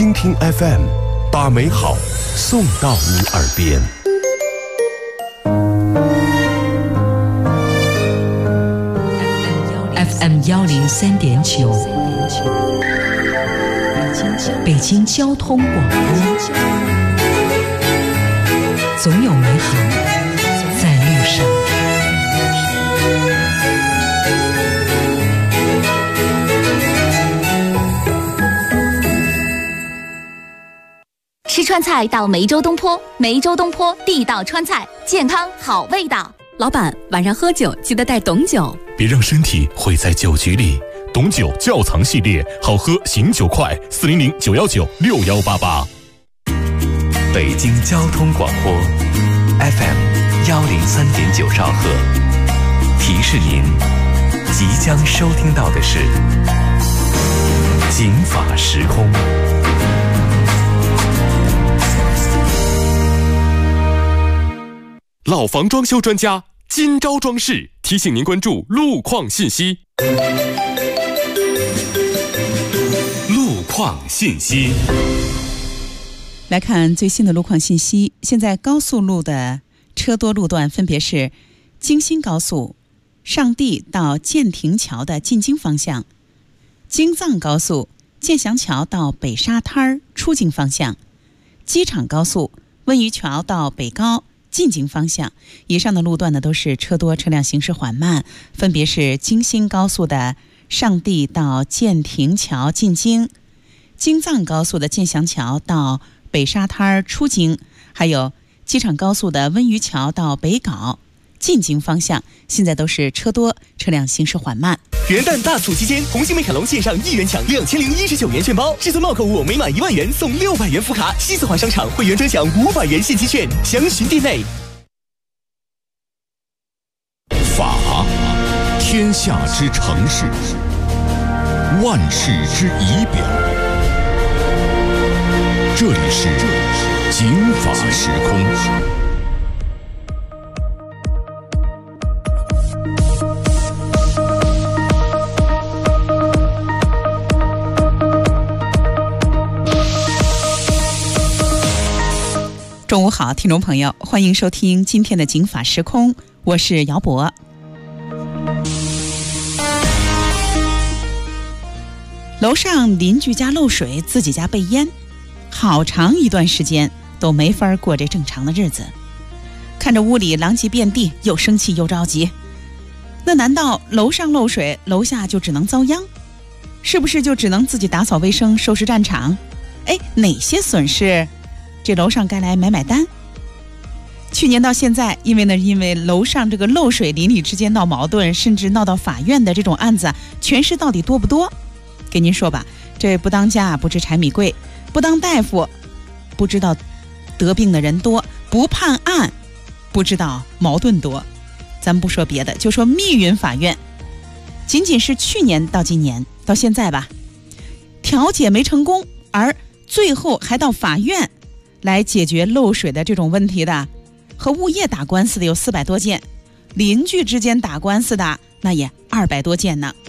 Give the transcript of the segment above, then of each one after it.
蜻蜓 FM， 把美好送到你耳边。 FM103.9，北京交通广播，总有美好在路上。 吃川菜到梅州东坡，梅州东坡地道川菜，健康好味道。 老板，晚上喝酒记得带董酒， 别让身体毁在酒局里。董酒窖藏系列，好喝醒酒快，400-919-6188。 北京交通广播 FM103.9兆赫，提示您即将收听到的是警法时空。 老房装修专家今朝装饰提醒您关注路况信息。路况信息， 来看最新的路况信息。现在高速路的车多路段分别是京新高速上地到建亭桥的进京方向，京藏高速建祥桥到北沙滩出京方向，机场高速温榆桥到北高进京方向。以上的路段呢都是车多车辆行驶缓慢，分别是京新高速的上地到建亭桥进京，京藏高速的建祥桥到北沙滩出京，还有机场高速的温榆桥到北碏进京方向，现在都是车多车辆行驶缓慢。 元旦大促期间，红星美凯龙线上1元抢2019元券包，至尊帽购物每满1万元送600元福卡，西四环商场会员专享500元现金券，详询店内。 法，天下之城市，万事之仪表。这里是警法时空。 中午好，听众朋友，欢迎收听今天的警法时空，我是姚博。楼上邻居家漏水，自己家被淹，好长一段时间都没法过这正常的日子。看着屋里狼藉遍地，又生气又着急。那难道楼上漏水，楼下就只能遭殃？是不是就只能自己打扫卫生，收拾战场？哪些损失这楼上该来买单？去年到现在，因为楼上这个漏水邻里之间闹矛盾，甚至闹到法院的这种案子，全市到底多不多？跟您说吧，这不当家不知柴米贵，不当大夫不知道得病的人多，不判案不知道矛盾多。咱们不说别的，就说密云法院，仅仅是去年到今年到现在吧，调解没成功，而最后还到法院来解决漏水的这种问题的，和物业打官司的有400多件，邻居之间打官司的那也200多件呢。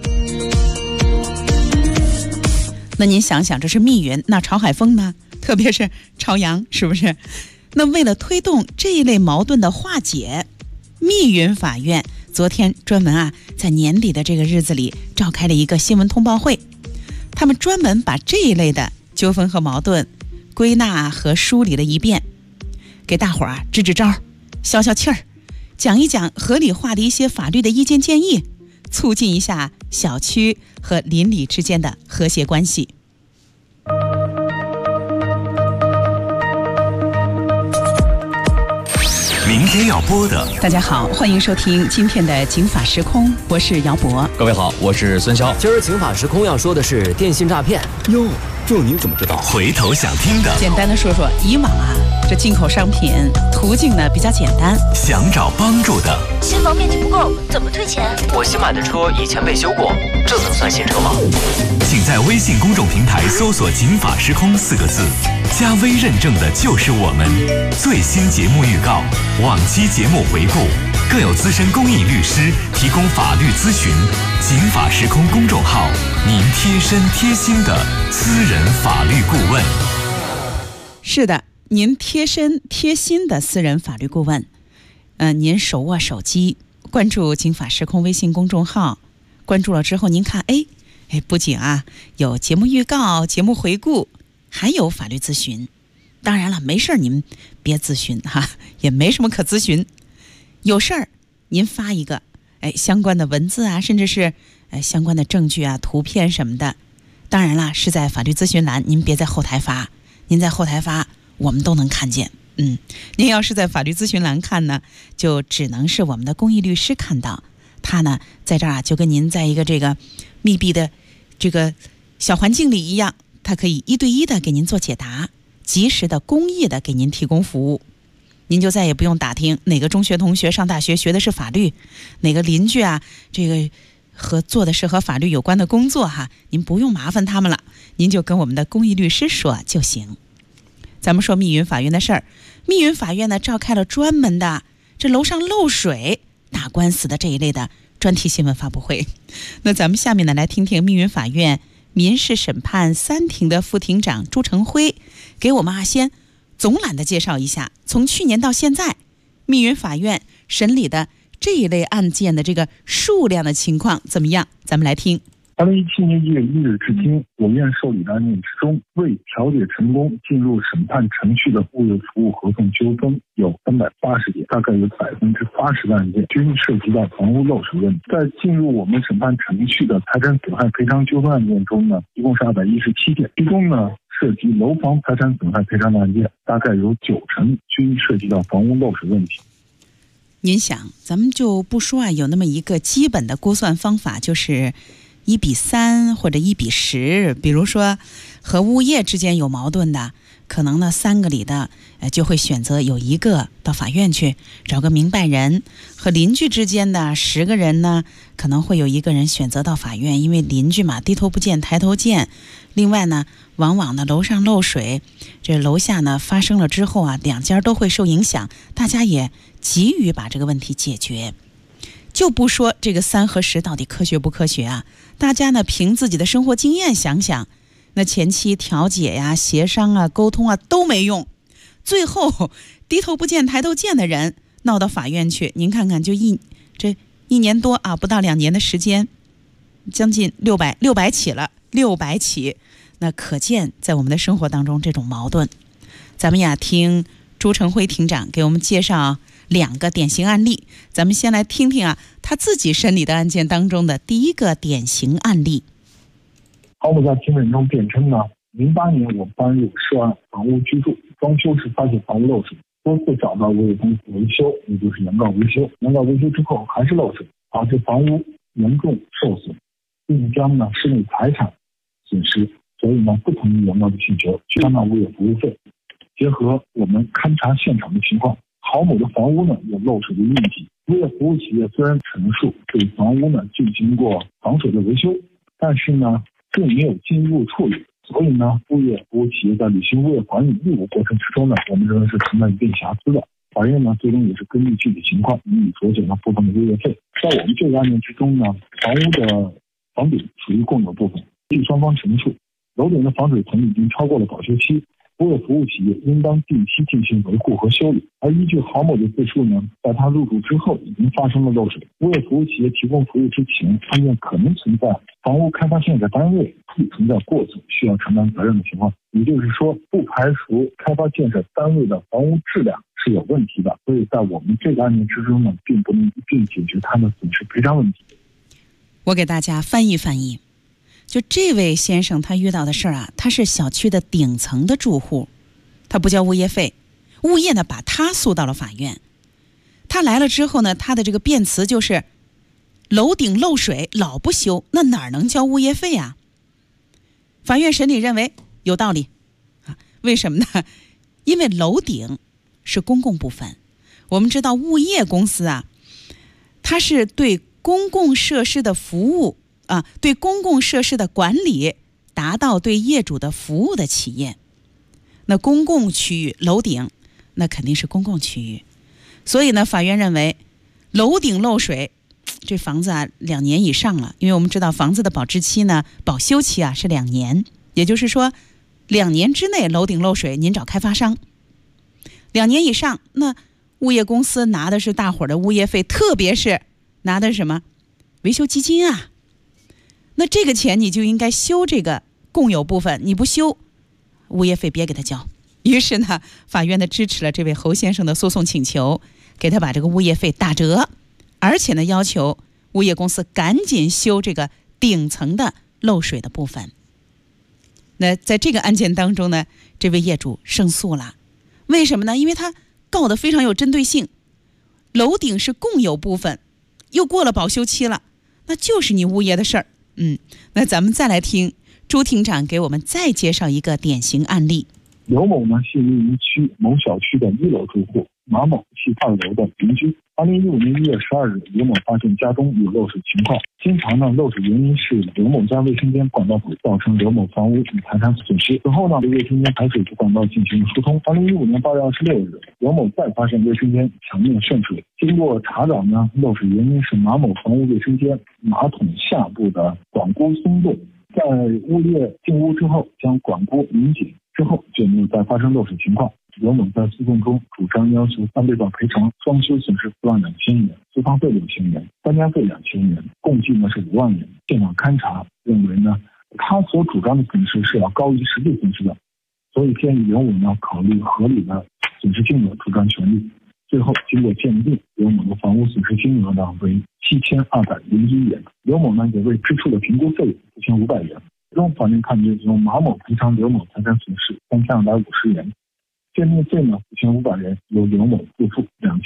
那您想想，这是密云，那潮海风呢？特别是朝阳，是不是？那为了推动这一类矛盾的化解，密云法院昨天专门在年底的这个日子里召开了一个新闻通报会，他们专门把这一类的纠纷和矛盾归纳和梳理了一遍，给大伙儿支支招，消消气儿，讲一讲合理化的一些法律的意见建议，促进一下小区和邻里之间的和谐关系。 明天要播的， 大家好，欢迎收听今天的警法时空，我是姚博。 各位好，我是孙潇。今儿警法时空要说的是电信诈骗。 哟，这您怎么知道？ 回头想听的， 简单的说说，以往这进口商品途径呢比较简单， 想找帮助的， 新房面积不够，怎么退钱？ 我新买的车以前被修过，这能算新车吗？ 请在微信公众平台搜索警法时空4个字，加微认证的就是我们。最新节目预告，往期节目回顾， 更有资深公益律师提供法律咨询。警法时空公众号，您贴身贴心的私人法律顾问。 是的，您贴身贴心的私人法律顾问。您手握手机，关注警法时空微信公众号，关注了之后，您看，不仅有节目预告、节目回顾，还有法律咨询。当然了，没事儿您别咨询也没什么可咨询。有事儿您发一个相关的文字甚至是相关的证据图片什么的。当然了，是在法律咨询栏，您别在后台发。您在后台发，我们都能看见。您要是在法律咨询栏看呢，就只能是我们的公益律师看到。他呢，在这儿就跟您在一个这个密闭的这个小环境里一样，他可以1对1的给您做解答，及时的公益的给您提供服务。您就再也不用打听哪个中学同学上大学学的是法律，哪个邻居这个做的是和法律有关的工作您不用麻烦他们了，您就跟我们的公益律师说就行。咱们说密云法院的事儿，密云法院呢召开了专门的这楼上漏水打官司的这一类的专题新闻发布会。那咱们下面呢来听听密云法院民事审判3庭的副庭长朱成辉给我们先总览的介绍一下，从去年到现在密云法院审理的这一类案件的这个数量的情况怎么样，咱们来听。 2017年1月1日至今，我院受理的案件之中，未调解成功进入审判程序的物业服务合同纠纷有380件，大概有80%的案件均涉及到房屋漏水问题。在进入我们审判程序的财产损害赔偿纠纷案件中呢，一共是217件，其中呢涉及楼房财产损害赔偿的案件，大概有90%均涉及到房屋漏水问题。 您想，咱们就不说有那么一个基本的估算方法，就是1:3或者1:10，比如说和物业之间有矛盾的，可能呢3个里的就会选择有一个到法院去找个明白人，和邻居之间的10个人呢，可能会有1个人选择到法院，因为邻居嘛，低头不见抬头见。另外呢，往往呢楼上漏水，这楼下呢发生了之后2家都会受影响，大家也急于把这个问题解决。就不说这个3和10到底科学不科学大家呢凭自己的生活经验想想，那前期调解协商沟通都没用，最后低头不见抬头见的人闹到法院去，您看看就1年多不到2年的时间，将近600起了，600起，那可见在我们的生活当中这种矛盾。咱们听朱成辉庭长给我们介绍2个典型案例，咱们先来听听他自己审理的案件当中的第一个典型案例。 郝某在庭审中辩称08年我搬入涉案房屋居住，装修时发现房屋漏水，多次找到物业公司维修，也就是原告维修，原告维修之后还是漏水，导致房屋严重受损，并将室内财产损失，所以不同意原告的请求，去担当物业服务费。结合我们勘察现场的情况，郝某的房屋有漏水的印记。物业服务企业虽然陈述对房屋进行过防水的维修，但是并没有进一步处理，所以物业服务企业在履行物业管理义务过程之中我们认为是存在一定瑕疵的。法院最终也是根据具体情况予以酌减了部分的物业费。在我们这个案件之中房屋的房顶属于共有部分，据双方陈述，楼顶的防水层已经超过了保修期，物业服务企业应当定期进行维护和修理。而依据郝某的自述在他入住之后已经发生了漏水，物业服务企业提供服务之前，案件可能存在房屋开发建设单位亦存在过错需要承担责任的情况，也就是说不排除开发建设单位的房屋质量是有问题的，所以在我们这个案件之中并不能一并解决他的损失赔偿问题。 我给大家翻译翻译，就这位先生他遇到的事儿他是小区的顶层的住户，他不交物业费，物业呢把他诉到了法院。他来了之后呢，他的这个辩词就是楼顶漏水老不修，那哪能交物业费法院审理认为有道理为什么呢？因为楼顶是公共部分，我们知道物业公司它是对公共设施的服务对公共设施的管理达到对业主的服务的企业。那公共区域楼顶那肯定是公共区域，所以呢法院认为楼顶漏水，这房子啊2年以上了，因为我们知道房子的保质期呢，保修期啊是2年，也就是说2年之内楼顶漏水，您找开发商。2年以上，那物业公司拿的是大伙儿的物业费，特别是拿的是什么维修基金啊，那这个钱你就应该修这个共有部分，你不修，物业费别给他交。于是呢，法院呢支持了这位侯先生的诉讼请求，给他把这个物业费打折，而且呢要求物业公司赶紧修这个顶层的漏水的部分。那在这个案件当中呢，这位业主胜诉了。为什么呢？因为他告得非常有针对性，楼顶是共有部分，又过了保修期了，那就是你物业的事儿。那咱们再来听朱庭长给我们再介绍一个典型案例。 刘某呢系于一区某小区的1楼住户，马某系2楼的邻居。2015年1月12日，刘某发现家中有漏水情况，经常呢漏水原因是刘某家卫生间管道堵，造成刘某房屋与财产损失。此后呢，对卫生间排水管道进行疏通。2015年8月26日，刘某再发现卫生间墙面渗水，经过查找呢，漏水原因是马某房屋卫生间马桶下部的管箍松动，在物业进屋之后将管箍拧紧之后就没有再发生漏水情况。刘某在诉讼中主张要求3被告赔偿装修损失42000元、租房费6000元、搬家费2000元，共计呢是5万元。现场勘查认为呢，他所主张的损失是要高于实际损失的，所以建议刘某呢考虑合理的损失金额主张权利。最后经过鉴定，刘某的房屋损失金额呢为7201元，刘某呢也为支出的评估费4500元。最终法院判决由马某赔偿刘某财产损失3250元，鉴定费呢4500元由刘某支付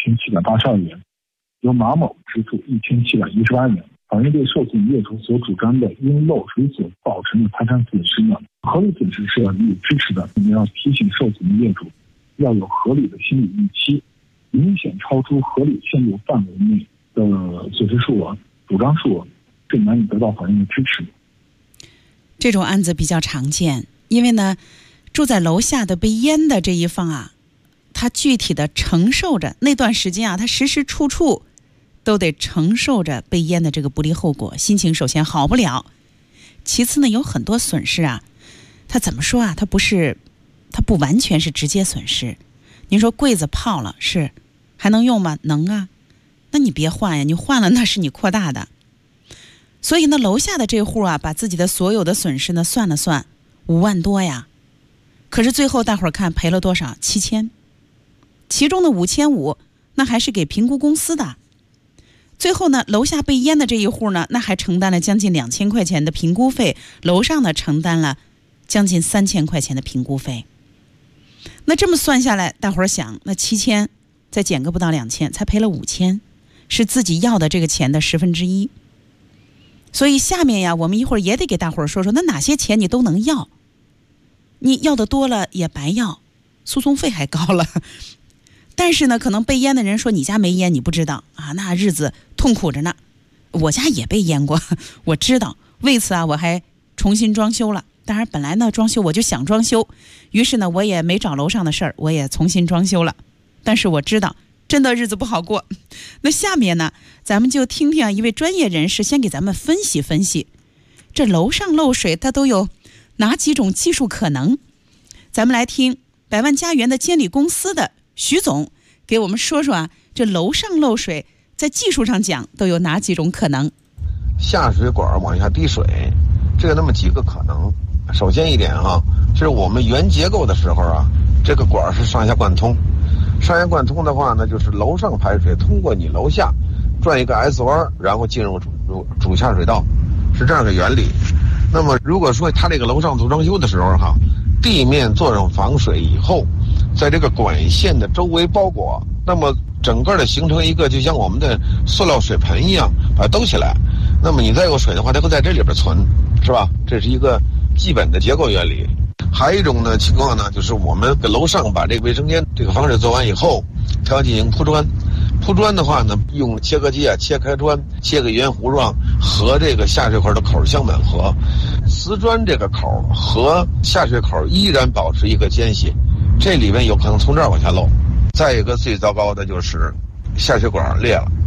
2782元，由马某支付1718元。法院对受损业主所主张的因漏水所造成的财产损失呢，合理损失是要予以支持的。我们要提醒受损的业主要有合理的心理预期，明显超出合理限度范围内的损失数额、主张数额，是难以得到法院的支持。 这种案子比较常见，因为呢，住在楼下的被淹的这一方啊，他具体的承受着那段时间啊，他时时处处都得承受着被淹的这个不利后果，心情首先好不了。其次呢，有很多损失啊，他怎么说啊？他不完全是直接损失。您说柜子泡了，是还能用吗？能啊，那你别换呀，你换了那是你扩大的。所以呢，楼下的这户啊，把自己的所有的损失呢算了算，5万多呀。可是最后大伙儿看赔了多少？7000，其中的5500那还是给评估公司的。最后呢，楼下被淹的这一户呢，那还承担了将近2000块钱的评估费，楼上呢承担了将近3000块钱的评估费。那这么算下来，大伙儿想，那7000再减个不到2000，才赔了5000，是自己要的这个钱的1/10。所以下面呀，我们一会儿也得给大伙儿说说，那哪些钱你都能要，你要的多了也白要，诉讼费还高了。但是呢，可能被淹的人说你家没淹，你不知道啊，那日子痛苦着呢。我家也被淹过，我知道。为此啊，我还重新装修了。当然，本来呢装修我就想装修，于是呢我也没找楼上的事儿，我也重新装修了。但是我知道，真的日子不好过。那下面呢，咱们就听听一位专业人士先给咱们分析分析，这楼上漏水它都有哪几种技术可能。咱们来听百万家园的监理公司的徐总给我们说说啊，这楼上漏水在技术上讲都有哪几种可能。 下水管往下滴水，这有那么几个可能。首先一点哈，就是我们原结构的时候啊，这个管是上下贯通，上下贯通的话呢，就是楼上排水通过你楼下转一个 S 弯，然后进入主下水道，是这样的原理。那么如果说它这个楼上做装修的时候哈，地面做上防水以后，在这个管线的周围包裹，那么整个的形成一个就像我们的塑料水盆一样把它兜起来，那么你再有水的话，它会在这里边存，是吧？这是一个基本的结构原理。还有一种呢情况呢，就是我们给楼上把这个卫生间这个防水做完以后，它要进行铺砖。铺砖的话呢，用切割机啊切开砖，切个圆弧状，和这个下水口的口相吻合。瓷砖这个口和下水口依然保持一个间隙，这里面有可能从这儿往下漏。再一个最糟糕的就是下水管裂了，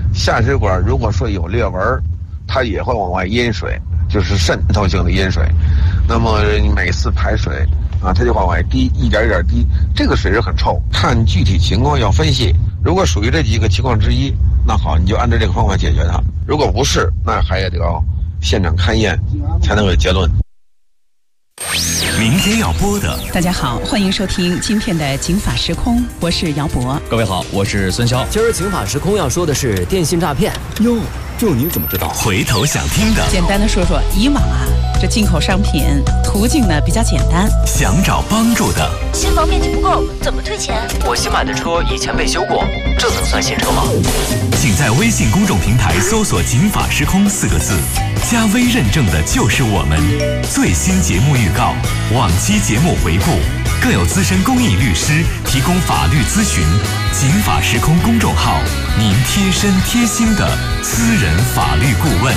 下水管如果说有裂纹，它也会往外阴水，就是渗透性的阴水。那么每次排水啊，它就往外滴，一点一点滴，这个水是很臭。看具体情况要分析，如果属于这几个情况之一，那好，你就按照这个方法解决它；如果不是，那还得要现场勘验才能有结论。 明天要播的， 大家好，欢迎收听今天的警法时空，我是姚博。 各位好，我是孙骁。今儿警法时空要说的是电信诈骗。 哟，这您怎么知道？回头想听的， 简单的说说，以往啊，这进口商品途径呢比较简单。 想找帮助的， 新房面积不够，怎么退钱？ 我新买的车以前被修过，这能算新车吗？ 请在微信公众平台搜索“警法时空”4个字，加微认证的就是我们。最新节目预告、往期节目回顾，更有资深公益律师提供法律咨询。警法时空公众号，您贴身贴心的私人法律顾问。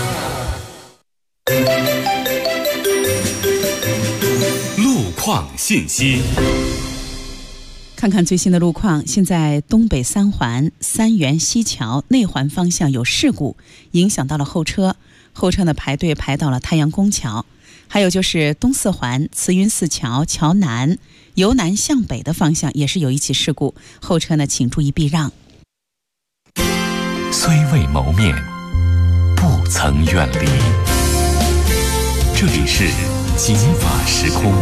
路况信息。 看看最新的路况，现在东北三环三元西桥内环方向有事故，影响到了后车呢排队排到了太阳宫桥。还有就是东四环慈云寺桥桥南由南向北的方向也是有一起事故，后车呢请注意避让。 虽未谋面，不曾远离。这里是警法时空。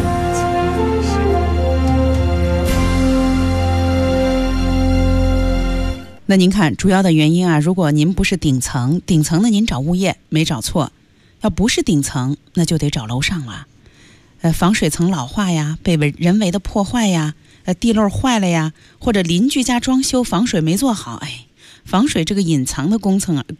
那您看主要的原因啊，如果您不是顶层呢您找物业没找错，要不是顶层那就得找楼上了。防水层老化呀，被人为的破坏呀，地漏坏了呀，或者邻居家装修防水没做好，防水这个隐藏的工程啊，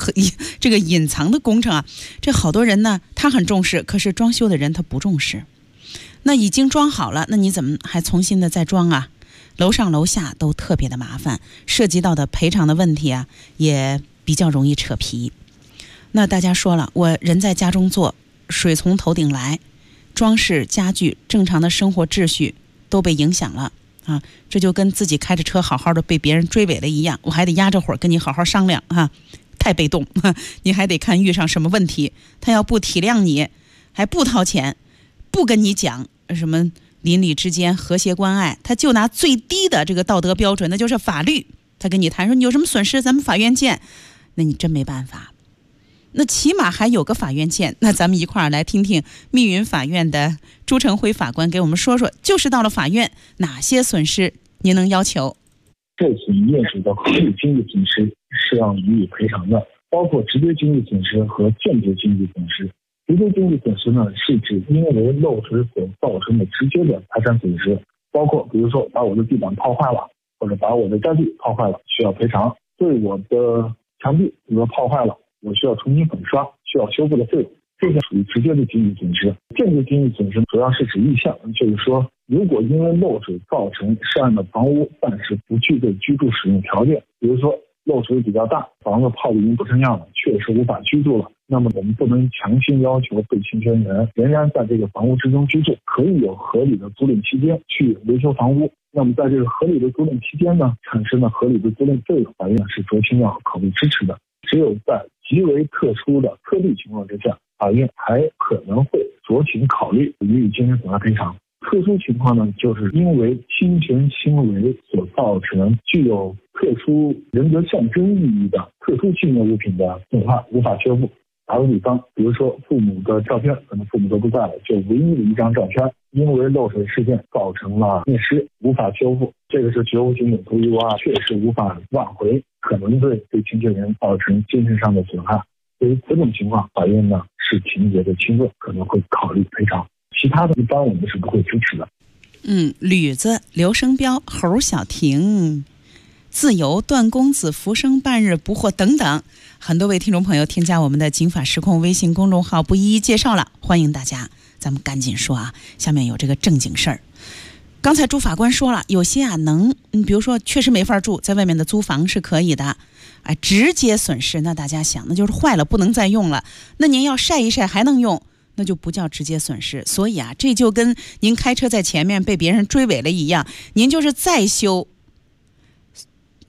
这好多人呢他很重视，可是装修的人他不重视。那已经装好了，那你怎么还重新的再装啊？楼上楼下都特别的麻烦，涉及到的赔偿的问题啊，也比较容易扯皮。那大家说了，我人在家中坐，水从头顶来，装饰家具正常的生活秩序都被影响了啊！这就跟自己开着车好好的被别人追尾了一样，我还得压着会儿跟你好好商量啊，太被动，你还得看遇上什么问题，他要不体谅你，还不掏钱，不跟你讲什么邻里之间和谐关爱，他就拿最低的这个道德标准，那就是法律，他跟你谈说你有什么损失咱们法院见，那你真没办法。那起码还有个法院见，那咱们一块儿来听听密云法院的朱成辉法官给我们说说，就是到了法院哪些损失您能要求？ 受损业主的合理经济损失是要予以赔偿的，包括直接经济损失和间接经济损失。直接经济损失呢，是指因为漏水所造成的直接的财产损失，包括比如说把我的地板泡坏了，或者把我的家具泡坏了，需要赔偿；对我的墙壁比如说泡坏了，我需要重新粉刷，需要修复的费用，这个属于直接的经济损失。间接经济损失主要是指意向，就是说如果因为漏水造成涉案的房屋暂时不具备居住使用条件，比如说漏水比较大，房子泡的已经不成样了，确实无法居住了，那么我们不能强行要求被侵权人仍然在这个房屋之中居住，可以有合理的租赁期间去维修房屋。那么在这个合理的租赁期间呢，产生了合理的租赁费用，法院是酌情要考虑支持的。只有在极为特殊的特例情况之下，法院还可能会酌情考虑予以精神损害赔偿。特殊情况呢，就是因为侵权行为所造成具有特殊人格象征意义的特殊纪念物品的损坏无法修复。打个比方，比如说父母的照片，可能父母都不在了，就唯一的一张照片，因为漏水事件造成了灭失，无法修复，这个是绝无仅有独一无二，确实无法挽回，可能对侵权人造成精神上的损害。对于这种情况，法院呢是情节的轻重，可能会考虑赔偿。其他的一般我们是不会支持的。 吕子、刘生彪、侯小婷、自由、段公子、浮生半日不惑等等，很多位听众朋友添加我们的警法时空微信公众号，不一一介绍了，欢迎大家，咱们赶紧说啊，下面有这个正经事儿。刚才朱法官说了，有些啊比如说确实没法住，在外面的租房是可以的，直接损失那大家想那就是坏了不能再用了，那您要晒一晒还能用，那就不叫直接损失。所以啊，这就跟您开车在前面被别人追尾了一样，您就是再修，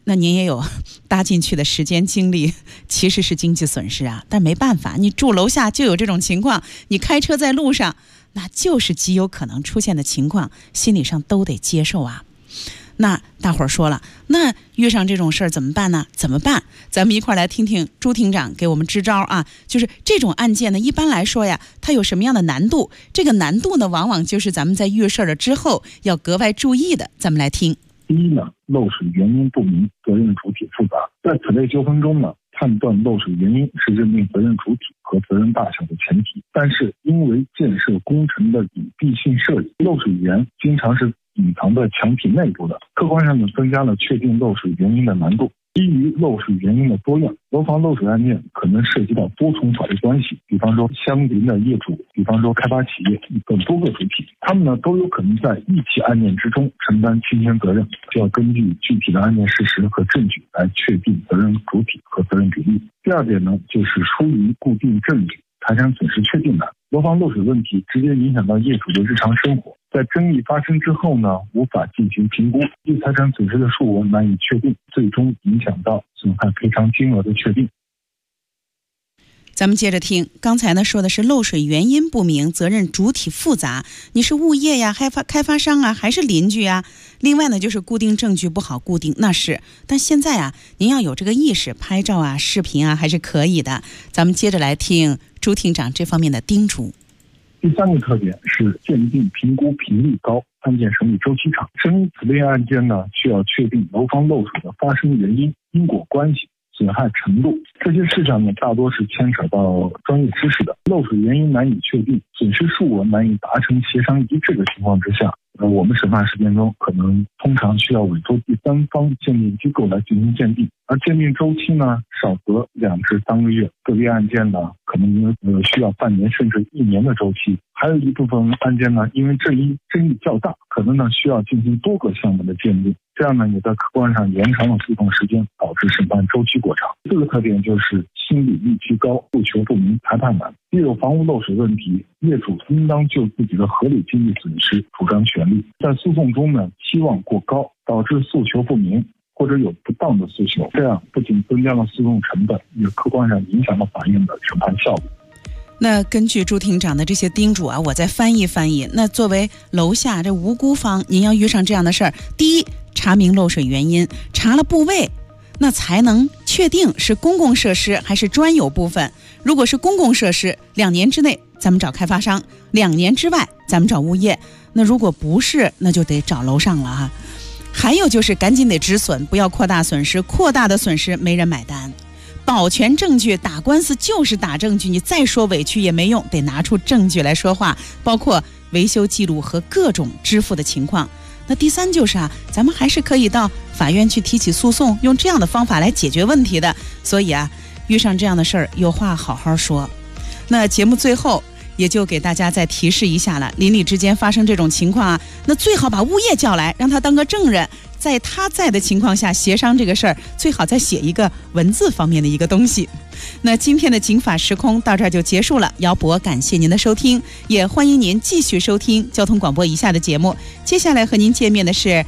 那您也有搭进去的时间精力，其实是经济损失啊。但没办法，你住楼下就有这种情况，你开车在路上，那就是极有可能出现的情况，心理上都得接受啊。那大伙儿说了，那遇上这种事儿怎么办呢？怎么办？咱们一块儿来听听朱厅长给我们支招啊。就是这种案件呢，一般来说呀，它有什么样的难度？这个难度呢，往往就是咱们在遇事儿了之后要格外注意的。咱们来听。 第一呢，漏水原因不明，责任主体复杂。在此类纠纷中呢，判断漏水原因是认定责任主体和责任大小的前提。但是因为建设工程的隐蔽性设计，漏水源经常是隐藏在墙体内部的，客观上呢增加了确定漏水原因的难度。基于漏水原因的多样，楼房漏水案件可能涉及到多重法律关系，比方说相邻的业主，比方说开发企业等多个主体，他们呢都有可能在一起案件之中承担侵权责任，就要根据具体的案件事实和证据来确定责任主体和责任比例。第二点呢，就是疏于固定证据，财产损失确定难。楼房漏水问题直接影响到业主的日常生活，在争议发生之后呢，无法进行评估，对财产损失的数额难以确定，最终影响到损害赔偿金额的确定。 咱们接着听，刚才呢说的是漏水原因不明，责任主体复杂，你是物业呀、开发商啊，还是邻居啊？另外呢，就是固定证据不好固定，那是。但现在啊，您要有这个意识，拍照啊、视频啊，还是可以的。咱们接着来听朱厅长这方面的叮嘱。 第三个特点是鉴定评估频率高，案件审理周期长。审理此类案件呢，需要确定楼房漏水的发生原因、因果关系、损害程度，这些事项呢，大多是牵扯到专业知识的。漏水原因难以确定，损失数额难以达成协商一致的情况之下，我们审判实践中通常需要委托第三方鉴定机构来进行鉴定，而鉴定周期呢，少则2至3个月，个别案件呢，可能因为需要半年甚至1年的周期。还有一部分案件呢，因为争议较大，可能呢需要进行多个项目的鉴定，这样呢也在客观上延长了诉讼时间，导致审判周期过长。这个特点就是心理预期高，诉求不明，裁判难。一有房屋漏水问题，业主应当就自己的合理经济损失主张权利。在诉讼中呢，期望过高，导致诉求不明，或者有不当的诉求，这样不仅增加了诉讼成本，也客观上影响了法院的审判效率。 那根据朱厅长的这些叮嘱啊，我再翻译翻译。那作为楼下这无辜方，您要遇上这样的事儿，第一，查明漏水原因，查了部位，那才能确定是公共设施还是专有部分。如果是公共设施，2年之内咱们找开发商，2年之外咱们找物业。那如果不是，那就得找楼上了哈。还有就是赶紧得止损，不要扩大损失，扩大的损失没人买单。保全证据，打官司就是打证据，你再说委屈也没用，得拿出证据来说话，包括维修记录和各种支付的情况。那第三就是咱们还是可以到法院去提起诉讼，用这样的方法来解决问题的。所以遇上这样的事儿，有话好好说。那节目最后也就给大家再提示一下了，邻里之间发生这种情况那最好把物业叫来，让他当个证人，在他在的情况下协商这个事儿，最好再写一个文字方面的一个东西。那今天的警法时空到这儿就结束了，姚博感谢您的收听，也欢迎您继续收听交通广播以下的节目。接下来和您见面的是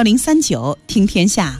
1039听天下。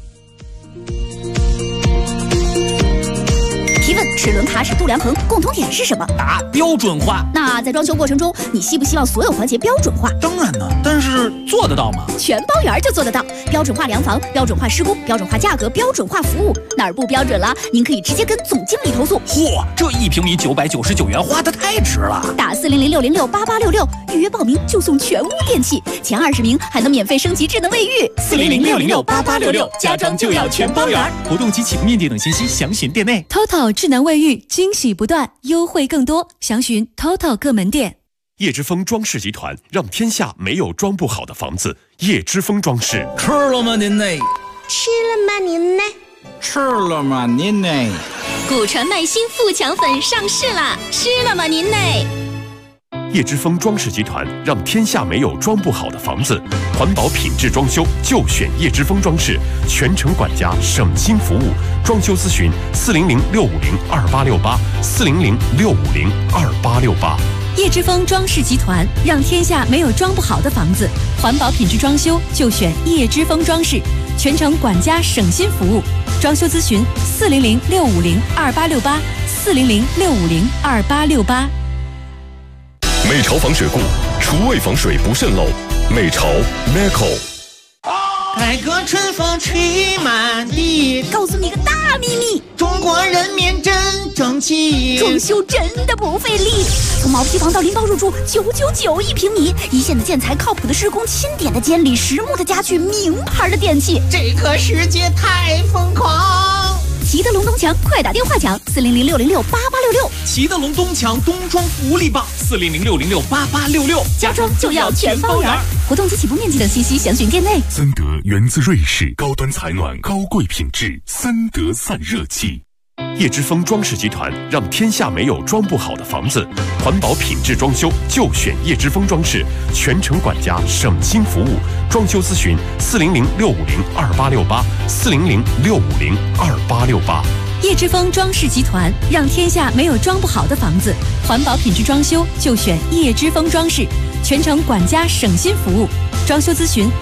提问：齿轮卡尺度量衡共同点是什么？ 答：标准化。 那在装修过程中，你希不希望所有环节标准化？ 当然呢，但是做得到吗？ 全包圆就做得到。标准化量房、标准化施工、标准化价格、标准化服务，哪儿不标准了？您可以直接跟总经理投诉。 嚯，这1平米999元，花得太值了！ 打400-606-8866预约报名就送全屋电器，前20名还能免费升级智能卫浴。 400-606-8866，家装就要全包圆。活动及起步面积等信息详询店内。 TOTO 智能卫浴，惊喜不断，优惠更多，详询 TOTO 各门店。 叶之峰装饰集团，让天下没有装不好的房子。叶之峰装饰。 吃了吗您呢？ 吃了吗您呢？ 吃了吗您呢？ 古传麦新富强粉上市啦！吃了吗您呢？ 叶之峰装饰集团，让天下没有装不好的房子。环保品质装修就选叶之峰装饰，全程管家，省心服务。装修咨询400-650-2868，400-650-2868。 叶之峰装饰集团，让天下没有装不好的房子。环保品质装修就选叶之峰装饰， 全程管家省心服务。装修咨询400-650-2868，400-650-2868。 美巢防水固，厨卫防水不渗漏。美巢 Meco。 改革春风吹满地， 告诉你个大秘密， 中国人民真争气， 装修真的不费力。从毛坯房到拎包入住，999一平米，一线的建材，靠谱的施工，钦点的监理，实木的家具，名牌的电器， 这个世界太疯狂。 齐德龙东墙，快打电话抢400-606-8866。 齐德龙东墙冬装福利棒，400-606-8866， 家装就要全包圆。活动及起步面积等信息详询店内。 森德源自瑞士，高端采暖，高贵品质，森德散热器。叶之峰装饰集团让天下没有装不好的房子，环保品质装修就选叶之峰装饰，全程管家，省心服务。装修咨询400-650-2868，400-650-2868。 叶之峰装饰集团让天下没有装不好的房子，环保品质装修就选叶之峰装饰，全程管家省心服务。装修咨询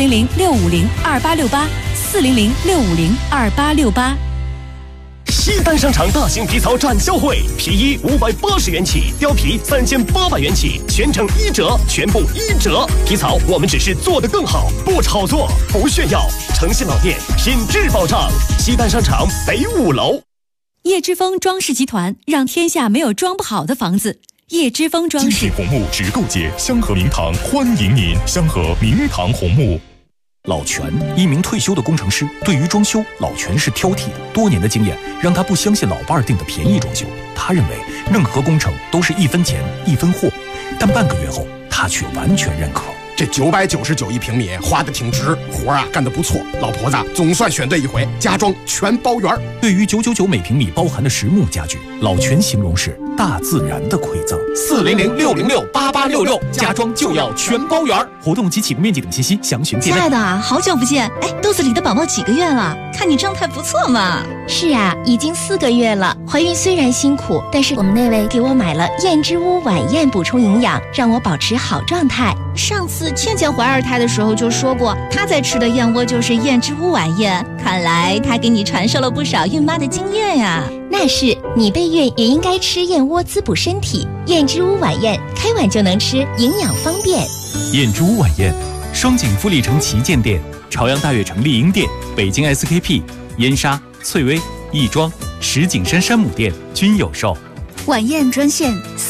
400-650-2868，400-650-2868。 西单商场大型皮草展销会，皮衣580元起，貂皮3800元起，全程1折，全部1折。皮草我们只是做得更好，不炒作，不炫耀，诚信老店，品质保障。西单商场北5楼。 叶之峰装饰集团让天下没有装不好的房子。叶之峰装饰。 精品红木直购节，香河明堂欢迎您，香河明堂红木。 老全，一名退休的工程师，对于装修，老全是挑剔的。多年的经验让他不相信老伴儿订的便宜装修，他认为任何工程都是1分钱1分货。但半个月后，他却完全认可。 这999一平米花的挺值，活啊干得不错，老婆子总算选对一回，家装全包圆。 对于999每平米包含的实木家具，老全形容是大自然的馈赠。 400-606-8866，家装就要全包圆。活动及起步面积等信息详询店内。 亲爱的，好久不见！哎，肚子里的宝宝几个月了？看你状态不错嘛。 是啊，已经4个月了。怀孕虽然辛苦，但是我们那位给我买了燕之屋晚宴补充营养，让我保持好状态。 上次倩倩怀2胎的时候就说过，她在吃的燕窝就是燕之屋晚宴。看来她给你传授了不少孕妈的经验呀。 那是，你备孕也应该吃燕窝滋补身体。燕之屋晚宴，开碗就能吃，营养方便。 燕之屋晚宴，双井富力城旗舰店、朝阳大悦城丽婴店、北京 SKP、燕莎、翠微、亦庄、石景山山姆店均有售。 晚宴专线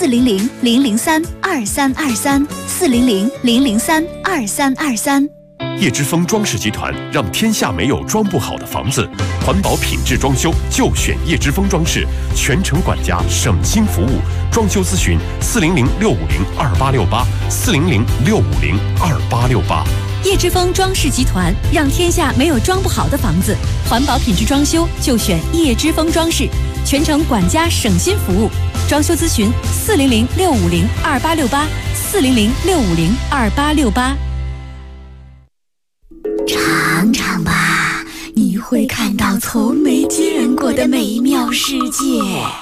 400-003-2323，400-003-2323。 叶之峰装饰集团让天下没有装不好的房子，环保品质装修就选叶之峰装饰，全程管家，省心服务。装修咨询400-650-2868，400-650-2868。 叶之峰装饰集团让天下没有装不好的房子，环保品质装修就选叶之峰装饰，全程管家省心服务。装修咨询400-650-2868，400-650-2868。 尝尝吧，你会看到从没见过的美妙世界。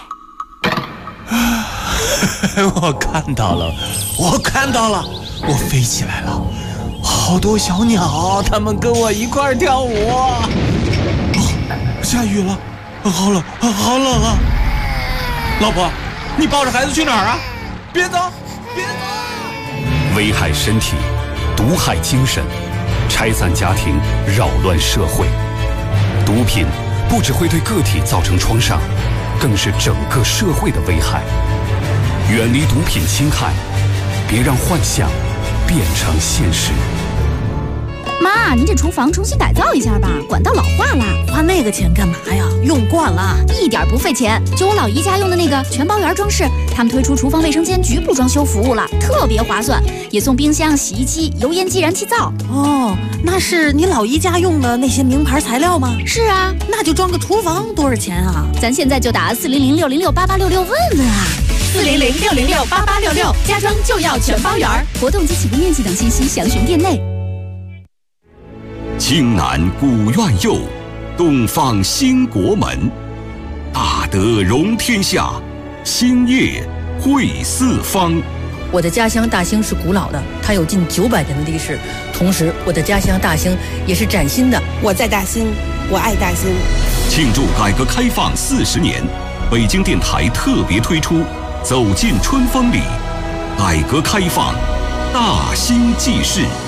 我看到了，我飞起来了，好多小鸟，它们跟我一块儿跳舞。下雨了，好冷啊！老婆，你抱着孩子去哪儿啊？别走！ 危害身体，毒害精神，拆散家庭，扰乱社会。毒品不只会对个体造成创伤，更是整个社会的危害。远离毒品侵害，别让幻想变成现实。 妈，您这厨房重新改造一下吧，管道老化了。 花那个钱干嘛呀？用惯了， 一点不费钱。就我老姨家用的那个全包圆装饰，他们推出厨房卫生间局部装修服务了，特别划算，也送冰箱、洗衣机、油烟机、燃气灶。 哦，那是你老姨家用的那些名牌材料吗？ 是啊， 那就装个厨房多少钱啊？ 咱现在就打400-606-8866问问啊。 400-606-8866，家装就要全包圆。 活动及起步面积等信息详询店内。 京南古院佑，东方兴国门，大德容天下，兴业汇四方。 我的家乡大兴是古老的，它有近900年的历史， 同时，我的家乡大兴也是崭新的。 我在大兴，我爱大兴。 庆祝改革开放40年，北京电台特别推出《走进春风里》，改革开放，大兴纪事。